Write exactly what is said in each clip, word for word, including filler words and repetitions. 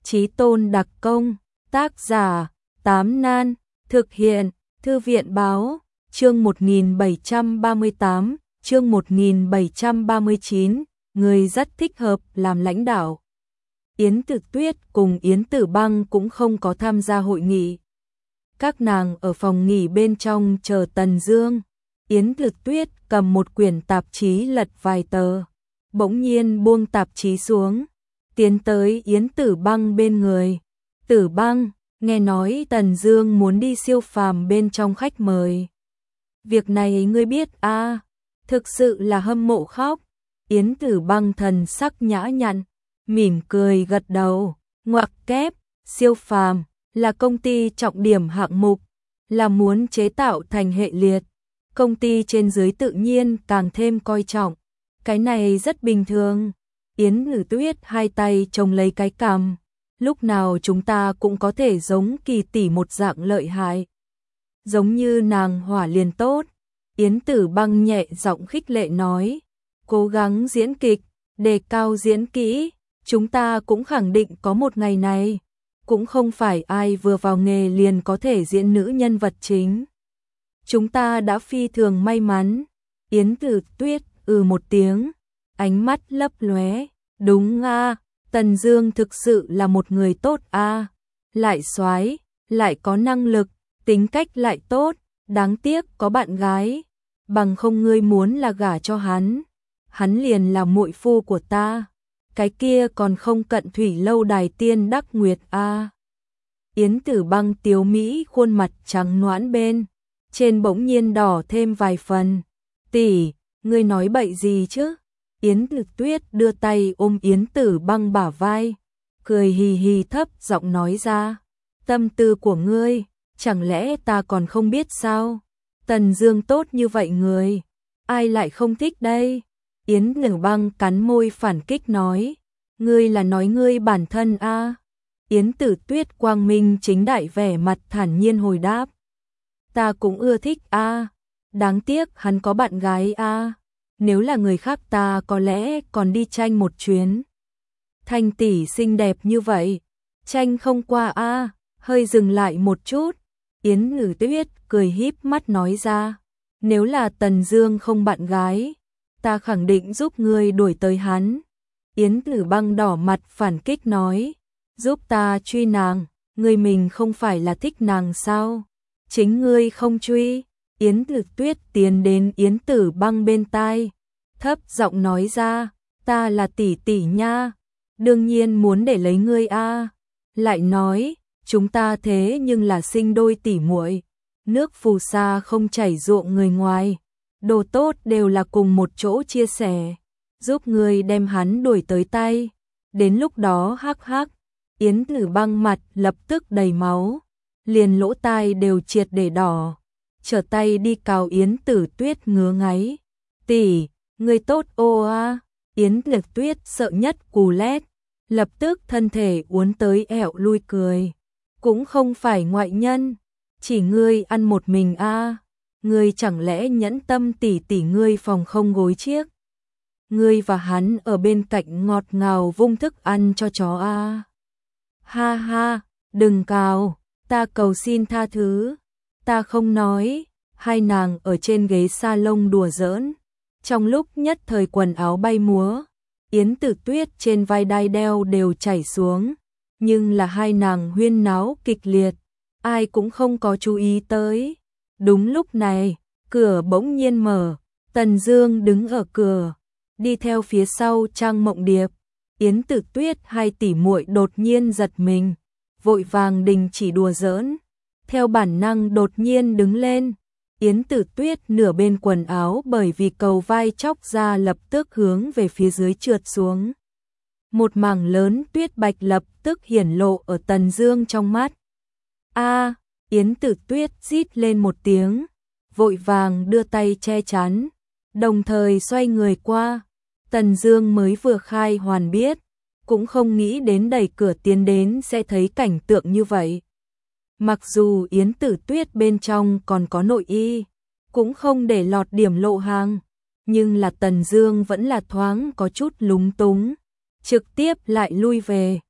Chí Tôn đặc công, tác giả, Tám Nan, thực hiện, Thư viện báo, chương một nghìn bảy trăm ba mươi tám, chương một nghìn bảy trăm ba mươi chín, người rất thích hợp làm lãnh đạo. Yến Tử Tuyết cùng Yến Tử Băng cũng không có tham gia hội nghị. Các nàng ở phòng nghỉ bên trong chờ Tần Dương. Yến Tử Tuyết cầm một quyển tạp chí lật vài tờ, bỗng nhiên buông tạp chí xuống, tiến tới Yến Tử Băng bên người. Tử Băng, nghe nói Tần Dương muốn đi siêu phàm bên trong khách mời. Việc này ngươi biết a? À? Thực sự là hâm mộ khóc. Yến Tử Băng thần sắc nhã nhặn, mỉm cười gật đầu, ngoặc kép, siêu phàm là công ty trọng điểm hạng mục, là muốn chế tạo thành hệ liệt. Công ty trên dưới tự nhiên càng thêm coi trọng. Cái này rất bình thường. Yến Tử Tuyết hai tay chồng lấy cái cằm. Lúc nào chúng ta cũng có thể giống Kỳ tỷ một dạng lợi hại. Giống như nàng hỏa liền tốt. Yến Tử Băng nhẹ giọng khích lệ nói. Cố gắng diễn kịch, đề cao diễn kỹ. Chúng ta cũng khẳng định có một ngày này. Cũng không phải ai vừa vào nghề liền có thể diễn nữ nhân vật chính. Chúng ta đã phi thường may mắn. Yến Tử Tuyết ừ một tiếng, ánh mắt lấp lóe. Đúng a, Tần Dương thực sự là một người tốt a, lại soái, lại có năng lực, tính cách lại tốt, đáng tiếc có bạn gái, bằng không ngươi muốn là gả cho hắn, hắn liền là muội phu của ta. Cái kia còn không cận thủy lâu đài tiên đắc nguyệt a. Yến Tử Băng tiếu mỹ khuôn mặt trắng nõn bên trên bỗng nhiên đỏ thêm vài phần. Tỷ, ngươi nói bậy gì chứ? Yến Tử Tuyết đưa tay ôm Yến Tử Băng bả vai, cười hì hì thấp giọng nói ra. Tâm tư của ngươi, chẳng lẽ ta còn không biết sao? Tần Dương tốt như vậy người, ai lại không thích đây? Yến Tử Băng cắn môi phản kích nói. Ngươi là nói ngươi bản thân a? À? Yến Tử Tuyết quang minh chính đại vẻ mặt thản nhiên hồi đáp. Ta cũng ưa thích a, à. Đáng tiếc hắn có bạn gái a. À. Nếu là người khác ta có lẽ còn đi tranh một chuyến. Thanh tỷ xinh đẹp như vậy, tranh không qua a. À. Hơi dừng lại một chút, Yến Tử Tuyết cười híp mắt nói ra. Nếu là Tần Dương không bạn gái, ta khẳng định giúp ngươi đuổi tới hắn. Yến Tử Băng đỏ mặt phản kích nói. Giúp ta truy nàng, ngươi mình không phải là thích nàng sao? Chính ngươi không truy. Yến Tử Tuyết tiến đến Yến Tử Băng bên tai, thấp giọng nói ra. Ta là tỷ tỷ nha, đương nhiên muốn để lấy ngươi a. À. Lại nói, chúng ta thế nhưng là sinh đôi tỷ muội, nước phù sa không chảy ruộng người ngoài, đồ tốt đều là cùng một chỗ chia sẻ, giúp ngươi đem hắn đuổi tới tay. Đến lúc đó hắc hắc. Yến Tử Băng mặt lập tức đầy máu, liền lỗ tai đều triệt để đỏ, trở tay đi cào Yến Tử Tuyết ngứa ngáy. Tỷ, ngươi tốt ô a. Yến Tử Tuyết sợ nhất cù lét, lập tức thân thể uốn tới ẻo lui cười. Cũng không phải ngoại nhân, chỉ ngươi ăn một mình a. Ngươi chẳng lẽ nhẫn tâm tỷ tỷ ngươi phòng không gối chiếc? Ngươi và hắn ở bên cạnh ngọt ngào vung thức ăn cho chó a. Ha ha, đừng cào, ta cầu xin tha thứ, ta không nói. Hai nàng ở trên ghế salon đùa giỡn, trong lúc nhất thời quần áo bay múa, Yến Tử Tuyết trên vai đai đeo đều chảy xuống, nhưng là hai nàng huyên náo kịch liệt, ai cũng không có chú ý tới. Đúng lúc này, cửa bỗng nhiên mở, Tần Dương đứng ở cửa, đi theo phía sau Trang Mộng Điệp. Yến Tử Tuyết hai tỷ muội đột nhiên giật mình, vội vàng đình chỉ đùa giỡn, theo bản năng đột nhiên đứng lên. Yến Tử Tuyết nửa bên quần áo bởi vì cầu vai chóc ra lập tức hướng về phía dưới trượt xuống. Một mảng lớn tuyết bạch lập tức hiển lộ ở Tần Dương trong mắt. A, Yến Tử Tuyết rít lên một tiếng, vội vàng đưa tay che chắn, đồng thời xoay người qua. Tần Dương mới vừa khai hoàn biết, cũng không nghĩ đến đẩy cửa tiến đến sẽ thấy cảnh tượng như vậy. Mặc dù Yến Tử Tuyết bên trong còn có nội y, cũng không để lọt điểm lộ hàng, nhưng là Tần Dương vẫn là thoáng có chút lúng túng, trực tiếp lại lui về.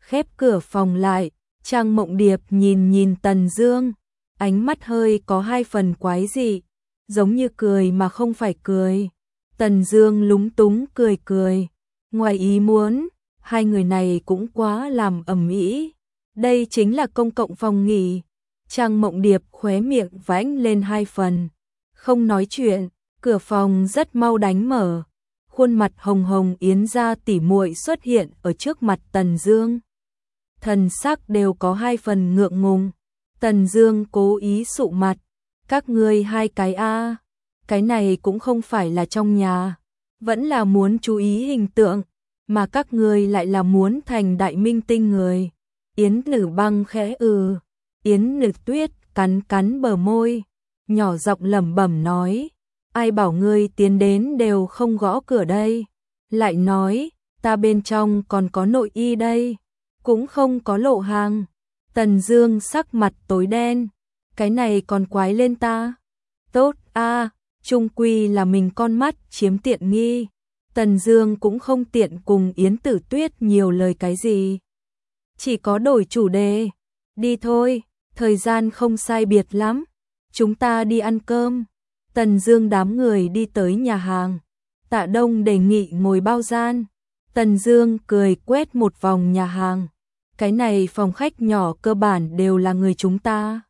khép cửa phòng lại, Trang Mộng Điệp nhìn nhìn Tần Dương, ánh mắt hơi có hai phần quái dị, giống như cười mà không phải cười. Tần Dương lúng túng cười cười, ngoài ý muốn, hai người này cũng quá làm ầm ĩ. Đây chính là công cộng phòng nghỉ. Trang Mộng Điệp khóe miệng vãnh lên hai phần, không nói chuyện, cửa phòng rất mau đánh mở. Khuôn mặt hồng hồng Yến gia tỉ muội xuất hiện ở trước mặt Tần Dương. Thần sắc đều có hai phần ngượng ngùng. Tần Dương cố ý sụ mặt, các ngươi hai cái a, cái này cũng không phải là trong nhà, vẫn là muốn chú ý hình tượng, mà các ngươi lại là muốn thành đại minh tinh người. Yến Lử Băng khẽ ừ, Yến Lử Tuyết cắn cắn bờ môi, nhỏ giọng lẩm bẩm nói, ai bảo ngươi tiến đến đều không gõ cửa đây, lại nói, ta bên trong còn có nội y đây, cũng không có lộ hàng. Tần Dương sắc mặt tối đen, cái này còn quái lên ta. Tốt a, chung quy là mình con mắt chiếm tiện nghi. Tần Dương cũng không tiện cùng Yến Tử Tuyết nhiều lời cái gì, chỉ có đổi chủ đề. Đi thôi, thời gian không sai biệt lắm, chúng ta đi ăn cơm. Tần Dương đám người đi tới nhà hàng, Tạ Đông đề nghị ngồi bao gian. Tần Dương cười quét một vòng nhà hàng, cái này phòng khách nhỏ cơ bản đều là người chúng ta.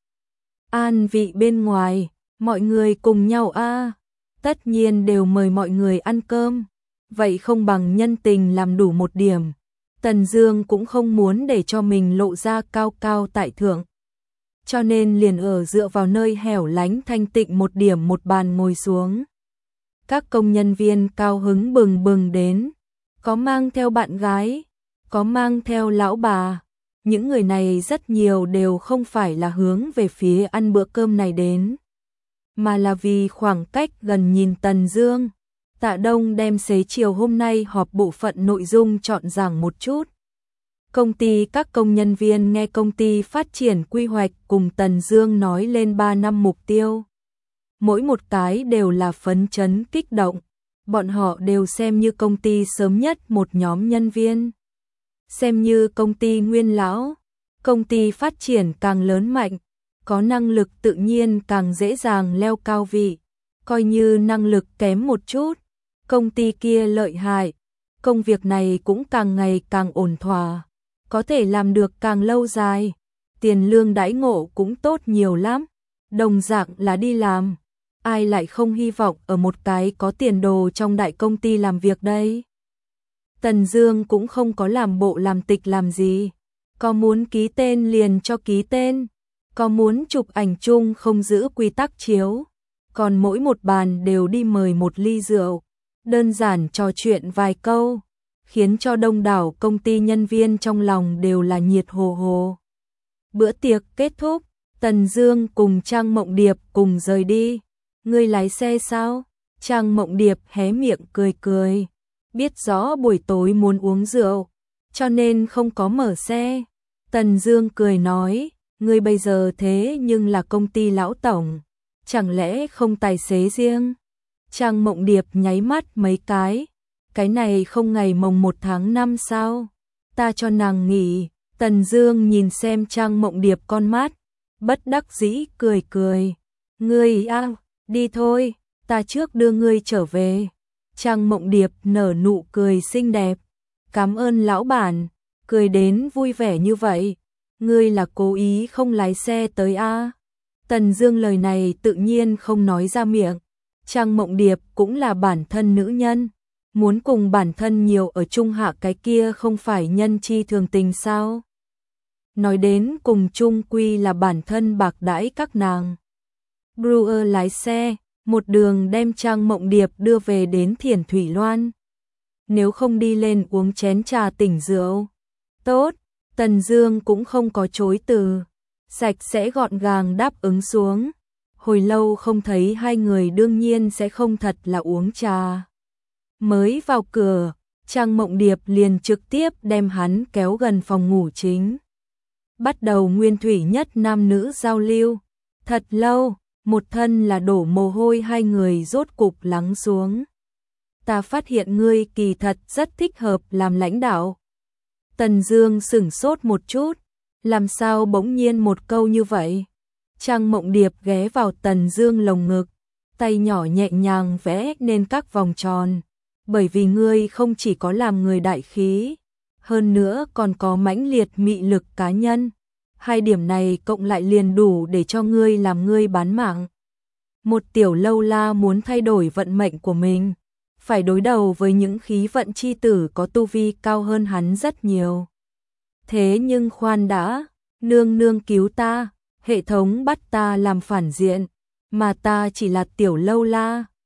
An vị bên ngoài, mọi người cùng nhau a, tất nhiên đều mời mọi người ăn cơm, vậy không bằng nhân tình làm đủ một điểm. Tần Dương cũng không muốn để cho mình lộ ra cao cao tại thượng, cho nên liền ở dựa vào nơi hẻo lánh thanh tịnh một điểm một bàn ngồi xuống. Các công nhân viên cao hứng bừng bừng đến, có mang theo bạn gái, có mang theo lão bà. Những người này rất nhiều đều không phải là hướng về phía ăn bữa cơm này đến, mà là vì khoảng cách gần nhìn Tần Dương. Tạ Đông đem xế chiều hôm nay họp bộ phận nội dung chọn giảng một chút. Công ty các công nhân viên nghe công ty phát triển quy hoạch cùng Tần Dương nói lên ba năm mục tiêu. Mỗi một cái đều là phấn chấn kích động, bọn họ đều xem như công ty sớm nhất một nhóm nhân viên. Xem như công ty nguyên lão, công ty phát triển càng lớn mạnh, có năng lực tự nhiên càng dễ dàng leo cao vị, coi như năng lực kém một chút, công ty kia lợi hại, công việc này cũng càng ngày càng ổn thỏa, có thể làm được càng lâu dài, tiền lương đãi ngộ cũng tốt nhiều lắm, đồng dạng là đi làm, ai lại không hy vọng ở một cái có tiền đồ trong đại công ty làm việc đây. Tần Dương cũng không có làm bộ làm tịch làm gì, có muốn ký tên liền cho ký tên, có muốn chụp ảnh chung không giữ quy tắc chiếu, còn mỗi một bàn đều đi mời một ly rượu, đơn giản trò chuyện vài câu, khiến cho đông đảo công ty nhân viên trong lòng đều là nhiệt hồ hồ. Bữa tiệc kết thúc, Tần Dương cùng Trang Mộng Điệp cùng rời đi. Ngươi lái xe sao? Trang Mộng Điệp hé miệng cười cười, biết rõ buổi tối muốn uống rượu, cho nên không có mở xe. Tần Dương cười nói, ngươi bây giờ thế nhưng là công ty lão tổng, chẳng lẽ không tài xế riêng? Trang Mộng Điệp nháy mắt mấy cái, cái này không ngày mồng một tháng năm sao? Ta cho nàng nghỉ. Tần Dương nhìn xem Trang Mộng Điệp con mắt, bất đắc dĩ cười cười, ngươi a, đi thôi, ta trước đưa ngươi trở về. Trang Mộng Điệp nở nụ cười xinh đẹp, cảm ơn lão bản, cười đến vui vẻ như vậy, ngươi là cố ý không lái xe tới a? Tần Dương lời này tự nhiên không nói ra miệng, Trang Mộng Điệp cũng là bản thân nữ nhân, muốn cùng bản thân nhiều ở chung hạ cái kia không phải nhân chi thường tình sao? Nói đến cùng chung quy là bản thân bạc đãi các nàng. Brewer lái xe, một đường đem Trang Mộng Điệp đưa về đến Thiền Thủy Loan. Nếu không đi lên uống chén trà tỉnh rượu. Tốt, Tần Dương cũng không có chối từ, sạch sẽ gọn gàng đáp ứng xuống. Hồi lâu không thấy hai người đương nhiên sẽ không thật là uống trà. Mới vào cửa, Trang Mộng Điệp liền trực tiếp đem hắn kéo gần phòng ngủ chính. Bắt đầu nguyên thủy nhất nam nữ giao lưu. Thật lâu, một thân là đổ mồ hôi hai người rốt cục lắng xuống. Ta phát hiện ngươi kỳ thật rất thích hợp làm lãnh đạo. Tần Dương sững sốt một chút, làm sao bỗng nhiên một câu như vậy? Trang Mộng Điệp ghé vào Tần Dương lồng ngực, tay nhỏ nhẹ nhàng vẽ nên các vòng tròn, bởi vì ngươi không chỉ có làm người đại khí, hơn nữa còn có mãnh liệt mị lực cá nhân, hai điểm này cộng lại liền đủ để cho ngươi làm ngươi bán mạng. Một tiểu lâu la muốn thay đổi vận mệnh của mình, phải đối đầu với những khí vận chi tử có tu vi cao hơn hắn rất nhiều. Thế nhưng khoan đã, nương nương cứu ta, hệ thống bắt ta làm phản diện, mà ta chỉ là tiểu lâu la,